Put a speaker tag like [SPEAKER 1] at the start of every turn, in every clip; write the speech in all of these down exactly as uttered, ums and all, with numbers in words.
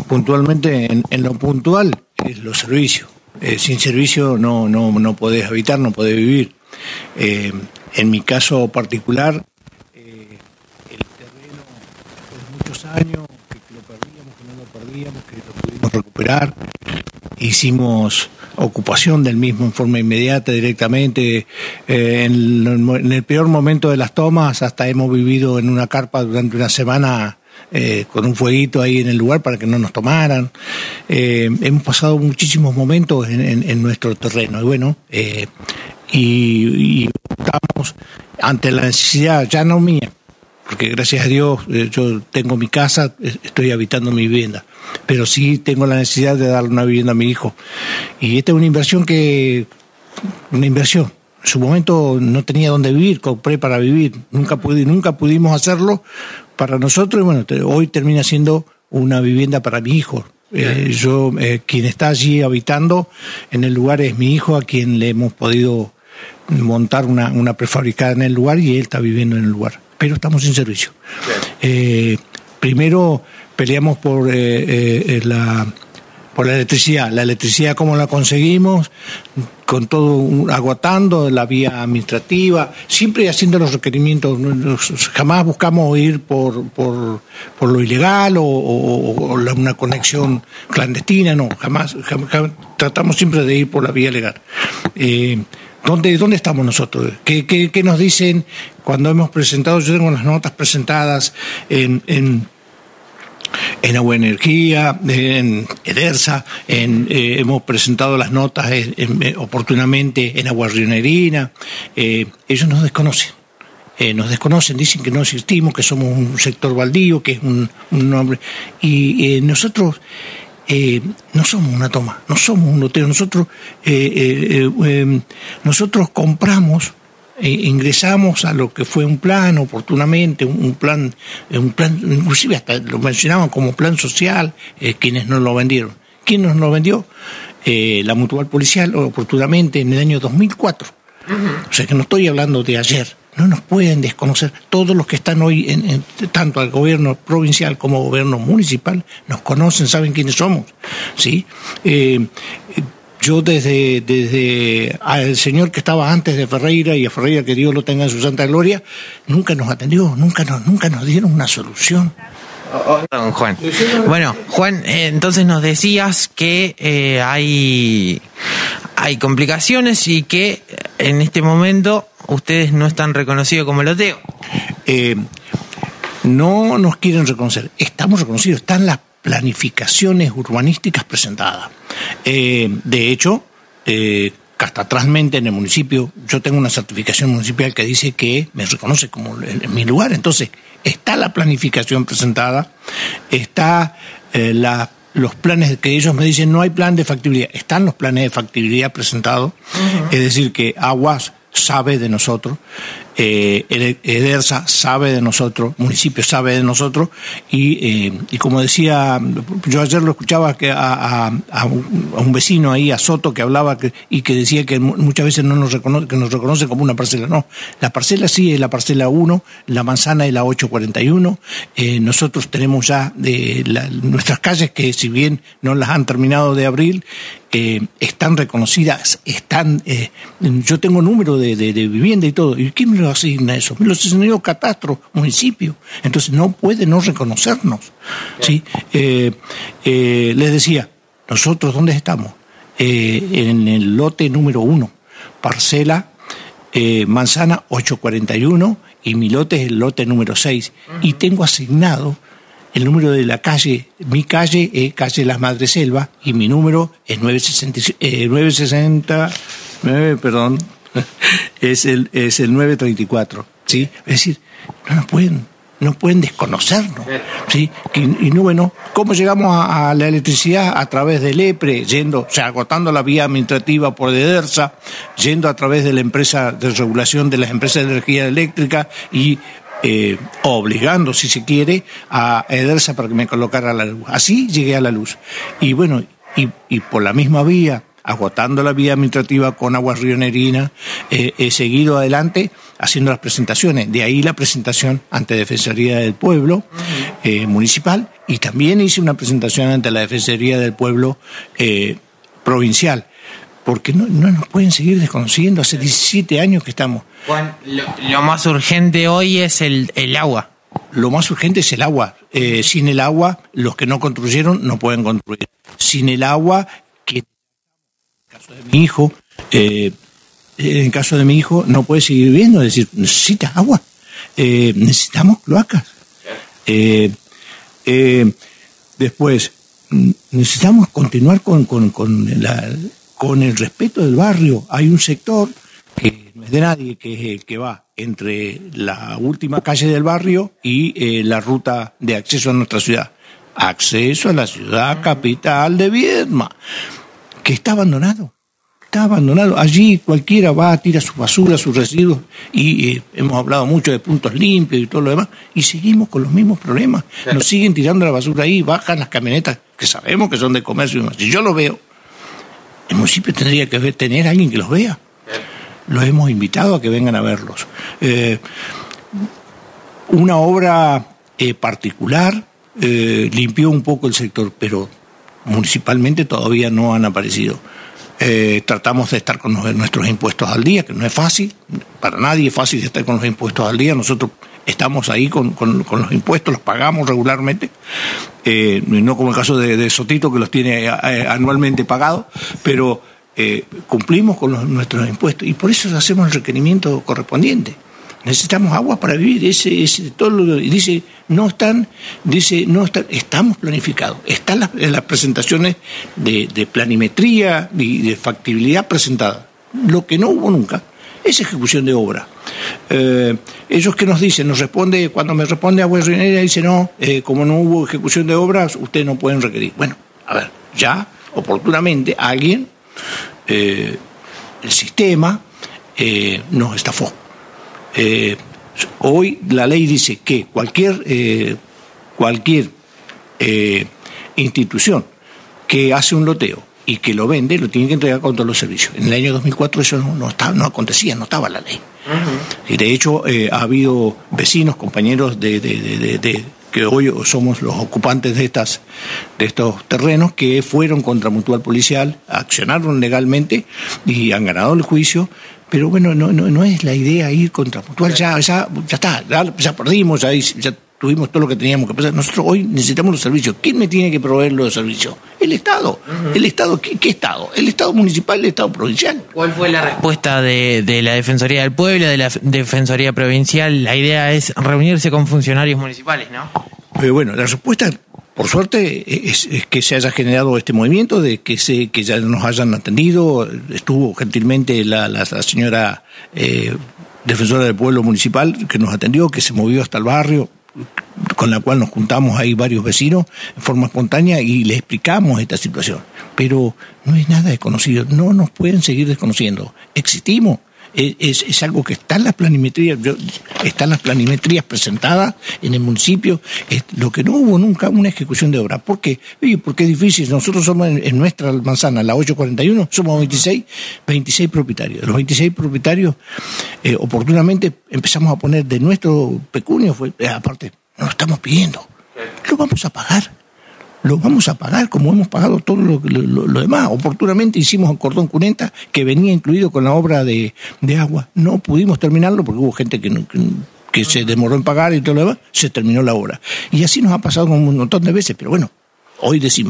[SPEAKER 1] puntualmente, en, en lo puntual, es los servicios. Eh, sin servicio no, no, no podés habitar, no podés vivir. Eh, en mi caso particular, eh, el terreno, después de muchos años, que, que lo perdíamos, que no lo perdíamos, que lo pudimos recuperar, hicimos ocupación del mismo en forma inmediata, directamente. Eh, en, en el peor momento de las tomas, hasta hemos vivido en una carpa durante una semana eh, con un fueguito ahí en el lugar para que no nos tomaran. Eh, hemos pasado muchísimos momentos en, en, en nuestro terreno. Y bueno, eh, y, y estamos ante la necesidad, ya no mía, porque gracias a Dios eh, yo tengo mi casa, estoy habitando mi vivienda, pero sí tengo la necesidad de darle una vivienda a mi hijo. Y esta es una inversión que, una inversión. En su momento no tenía dónde vivir, compré para vivir, nunca pude, nunca pudimos hacerlo para nosotros, y bueno, hoy termina siendo una vivienda para mi hijo. Eh, yo, eh, quien está allí habitando en el lugar es mi hijo, a quien le hemos podido montar una, una prefabricada en el lugar, y él está viviendo en el lugar. Pero estamos sin servicio. Eh, primero peleamos por, eh, eh, la, por la electricidad. La electricidad, ¿cómo la conseguimos? Con todo, agotando la vía administrativa, siempre haciendo los requerimientos. Jamás buscamos ir por, por, por lo ilegal o, o, o una conexión clandestina, no, jamás, jamás, jamás. Tratamos siempre de ir por la vía legal. Eh, ¿Dónde, ¿Dónde estamos nosotros? ¿Qué, qué, qué nos dicen cuando hemos presentado? Yo tengo las notas presentadas en, en, en Agua Energía, en Edersa, en, eh, hemos presentado las notas en, en, oportunamente en Agua Rionerina. Eh, ellos nos desconocen. Eh, nos desconocen, dicen que no existimos, que somos un sector baldío, que es un, un nombre. Y eh, nosotros... Eh, no somos una toma, no somos un loteo, nosotros eh, eh, eh, nosotros compramos, eh, ingresamos a lo que fue un plan oportunamente, un, un plan, un plan, inclusive hasta lo mencionaban como plan social, eh, quienes nos lo vendieron. ¿Quién nos lo vendió? Eh, la Mutual Policial, oportunamente en el año dos mil cuatro. Uh-huh. O sea que no estoy hablando de ayer. No nos pueden desconocer. Todos los que están hoy, en, en, tanto al gobierno provincial como al gobierno municipal, nos conocen, saben quiénes somos. ¿Sí? Eh, yo desde, desde al señor que estaba antes de Ferreira, y a Ferreira que Dios lo tenga en su santa gloria, nunca nos atendió, nunca nos, nunca nos dieron una solución.
[SPEAKER 2] Don Juan. Bueno, Juan, eh, entonces nos decías que eh, hay, hay complicaciones y que en este momento ustedes no están reconocidos como loteo.
[SPEAKER 1] Eh, no nos quieren reconocer. Estamos reconocidos. Están las planificaciones urbanísticas presentadas. Eh, de hecho, eh, catastralmente en el municipio, yo tengo una certificación municipal que dice que me reconoce como en, en mi lugar. Entonces, está la planificación presentada, está eh, la los planes que ellos me dicen, no hay plan de factibilidad. Están los planes de factibilidad presentados, uh-huh. Es decir, que Aguas sabe de nosotros, eh, Edersa sabe de nosotros, municipio sabe de nosotros, y, eh, y como decía, yo ayer lo escuchaba que a, a, a, un, a un vecino ahí, a Soto, que hablaba que, y que decía que muchas veces no nos reconoce, que nos reconoce como una parcela. No, la parcela sí es la parcela uno, la manzana es la ocho cuarenta y uno, eh, nosotros tenemos ya de la, nuestras calles que si bien no las han terminado de abrir, eh, están reconocidas, están, eh, yo tengo número de, de, de vivienda y todo, ¿y quién me lo asigna eso? Me lo asigna catastro, municipio, entonces no puede no reconocernos, ¿sí? Eh, eh, les decía, nosotros ¿dónde estamos? Eh, en el lote número uno, parcela eh, manzana ocho cuarenta y uno, y mi lote es el lote número seis, uh-huh. Y tengo asignado el número de la calle, mi calle es calle Las Madres Selva, y mi número es nueve sesenta, eh, nueve sesenta, nueve, perdón, es el, es el nueve treinta y cuatro, ¿sí? Es decir, no nos pueden, no pueden desconocernos, ¿sí? Y, y no, bueno, ¿cómo llegamos a, a la electricidad? A través del EPRE, yendo, o sea, agotando la vía administrativa por Edersa, yendo a través de la empresa de regulación de las empresas de energía eléctrica y Eh, obligando, si se quiere, a Edersa para que me colocara la luz. Así llegué a la luz. Y bueno, y, y por la misma vía, agotando la vía administrativa con Aguas Río Nerina, eh, he seguido adelante haciendo las presentaciones. De ahí la presentación ante Defensoría del Pueblo eh, municipal, y también hice una presentación ante la Defensoría del Pueblo eh, provincial. Porque no, no nos pueden seguir desconociendo. Hace diecisiete años que estamos.
[SPEAKER 2] Juan, lo, lo más urgente hoy es el, el agua.
[SPEAKER 1] Lo más urgente es el agua. Eh, sin el agua, los que no construyeron no pueden construir. Sin el agua, que en el caso de mi hijo, eh, en el caso de mi hijo, no puede seguir viviendo. Es decir, necesita agua. Eh, necesitamos cloacas. Eh, eh, después, necesitamos continuar con, con, con la... con el respeto del barrio. Hay un sector que no es de nadie, que es el que va entre la última calle del barrio y eh, la ruta de acceso a nuestra ciudad. Acceso a la ciudad capital de Viedma, que está abandonado. Está abandonado. Allí cualquiera va, tira su basura, sus residuos, y eh, hemos hablado mucho de puntos limpios y todo lo demás, y seguimos con los mismos problemas. Nos siguen tirando la basura ahí, bajan las camionetas, que sabemos que son de comercio y demás. Si yo lo veo, el municipio tendría que ver, tener a alguien que los vea. Los hemos invitado a que vengan a verlos. Eh, una obra eh, particular eh, limpió un poco el sector, pero municipalmente todavía no han aparecido. Eh, tratamos de estar con nuestros impuestos al día, que no es fácil, para nadie es fácil estar con los impuestos al día. Nosotros estamos ahí con, con, con los impuestos, los pagamos regularmente, eh, no como el caso de, de Sotito, que los tiene eh, anualmente pagados, pero eh, cumplimos con los, nuestros impuestos, y por eso hacemos el requerimiento correspondiente. Necesitamos agua para vivir. Ese, ese todo lo, dice, no están, dice, no están, estamos planificados. Están las, las presentaciones de, de planimetría y de factibilidad presentadas. Lo que no hubo nunca es ejecución de obra. Eh, ellos que nos dicen, nos responde, cuando me responde Aguas Río Nerina, dice no, eh, como no hubo ejecución de obras, ustedes no pueden requerir. Bueno, a ver, ya oportunamente alguien, eh, el sistema, eh, nos estafó. Eh, hoy la ley dice que cualquier eh, cualquier eh, institución que hace un loteo y que lo vende, lo tiene que entregar con todos los servicios. En el año dos mil cuatro eso no, no, estaba, no acontecía, no estaba la ley. Uh-huh. Y de hecho eh, ha habido vecinos, compañeros de, de, de, de, de que hoy somos los ocupantes de estas de estos terrenos, que fueron contra Mutual Policial, accionaron legalmente y han ganado el juicio. Pero bueno, no no no es la idea ir contra Mutual, ya ya ya está, ya, ya perdimos, ya, ya tuvimos todo lo que teníamos que pasar. Nosotros hoy necesitamos los servicios. ¿Quién me tiene que proveer los servicios? El Estado. Uh-huh. ¿El Estado qué, qué Estado? El Estado municipal, el Estado provincial.
[SPEAKER 2] ¿Cuál fue la respuesta de, de la Defensoría del Pueblo, de la Defensoría Provincial? La idea es reunirse con funcionarios municipales, ¿no?
[SPEAKER 1] Pero bueno, la respuesta, por suerte, es, es que se haya generado este movimiento, de que se que ya nos hayan atendido. Estuvo gentilmente la, la, la señora eh, Defensora del Pueblo Municipal, que nos atendió, que se movió hasta el barrio, con la cual nos juntamos ahí varios vecinos en forma espontánea y le explicamos esta situación. Pero no es nada desconocido, no nos pueden seguir desconociendo. Existimos. Es, es algo que está en las planimetrías, están las planimetrías presentadas en el municipio. Es lo que no hubo nunca, una ejecución de obra. ¿Por qué? Porque es difícil. Nosotros somos en, en nuestra manzana, la ocho cuarenta y uno, somos veintiséis, veintiséis propietarios. Los veintiséis propietarios, eh, oportunamente empezamos a poner de nuestro pecunio, fue, eh, aparte, no lo estamos pidiendo, lo vamos a pagar. Lo vamos a pagar como hemos pagado todo lo, lo, lo demás. Oportunamente hicimos el cordón cuneta, que venía incluido con la obra de, de agua. No pudimos terminarlo porque hubo gente que, que, que se demoró en pagar y todo lo demás. Se terminó la obra. Y así nos ha pasado un montón de veces. Pero bueno, hoy decimos,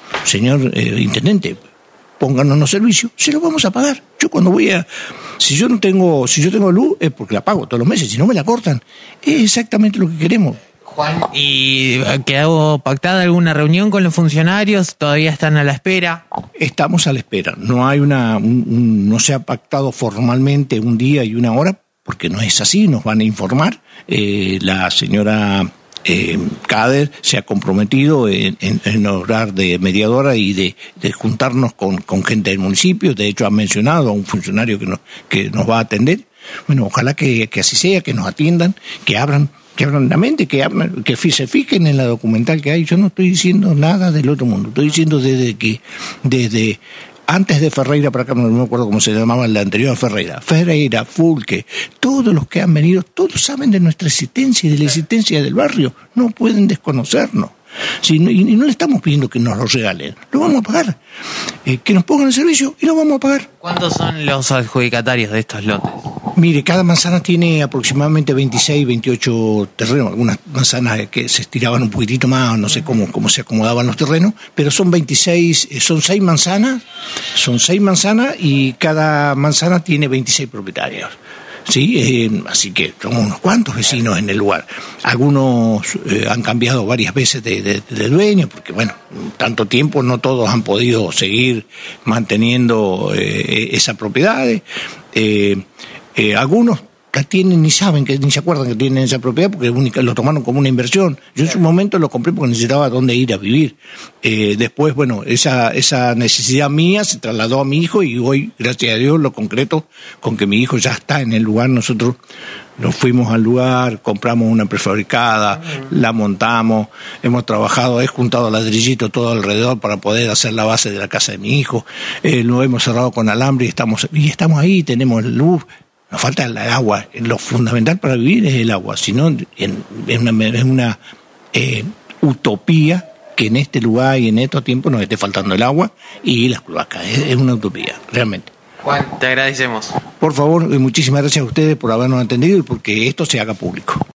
[SPEAKER 1] señor eh, intendente, pónganos los servicios, se los vamos a pagar. Yo cuando voy a... Si yo no tengo, si yo tengo luz, es porque la pago todos los meses. Si no, me la cortan. Es exactamente lo que queremos.
[SPEAKER 2] Juan, ¿y quedó pactada alguna reunión con los funcionarios? ¿Todavía están a la espera?
[SPEAKER 1] Estamos a la espera. No hay una, un, un, no se ha pactado formalmente un día y una hora, porque no es así. Nos van a informar. Eh, la señora eh, Cader se ha comprometido en, en, en obrar de mediadora y de, de juntarnos con, con gente del municipio. De hecho, ha mencionado a un funcionario que nos, que nos va a atender. Bueno, ojalá que, que así sea, que nos atiendan, que abran. Que abran la mente, que, abran, que se fijen en la documental que hay. Yo no estoy diciendo nada del otro mundo, estoy diciendo desde que desde antes de Ferreira para acá, no me acuerdo cómo se llamaba la anterior Ferreira, Ferreira, Fulque, todos los que han venido, todos saben de nuestra existencia y de la existencia del barrio, no pueden desconocernos. Sí, y, y no le estamos pidiendo que nos lo regalen, lo vamos a pagar, eh, que nos pongan el servicio y lo vamos a pagar.
[SPEAKER 2] ¿Cuántos son los adjudicatarios de estos lotes?
[SPEAKER 1] Mire, cada manzana tiene aproximadamente veintiséis, veintiocho terrenos, algunas manzanas que se estiraban un poquitito más, no sé cómo, cómo se acomodaban los terrenos, pero son veintiséis, son seis manzanas, son seis manzanas y cada manzana tiene veintiséis propietarios. Sí, eh, así que somos unos cuantos vecinos en el lugar. Algunos eh, han cambiado varias veces de, de, de dueño, porque bueno, tanto tiempo no todos han podido seguir manteniendo eh, esa propiedad. Eh, eh, algunos la tienen ni saben, que ni se acuerdan que tienen esa propiedad porque única, lo tomaron como una inversión. Yo en su momento lo compré porque necesitaba dónde ir a vivir. Eh, después, bueno, esa esa necesidad mía se trasladó a mi hijo y hoy, gracias a Dios, lo concreto con que mi hijo ya está en el lugar. Nosotros nos fuimos al lugar, compramos una prefabricada, uh-huh. la montamos, hemos trabajado, he juntado ladrillitos todo alrededor para poder hacer la base de la casa de mi hijo. Eh, lo hemos cerrado con alambre y estamos, y estamos ahí, tenemos luz. Nos falta el agua. Lo fundamental para vivir es el agua. Si no, es una, es una eh, utopía que en este lugar y en estos tiempos nos esté faltando el agua y las cloacas. Es, es una utopía, realmente.
[SPEAKER 2] Juan, te agradecemos.
[SPEAKER 1] Por favor, muchísimas gracias a ustedes por habernos atendido y porque esto se haga público.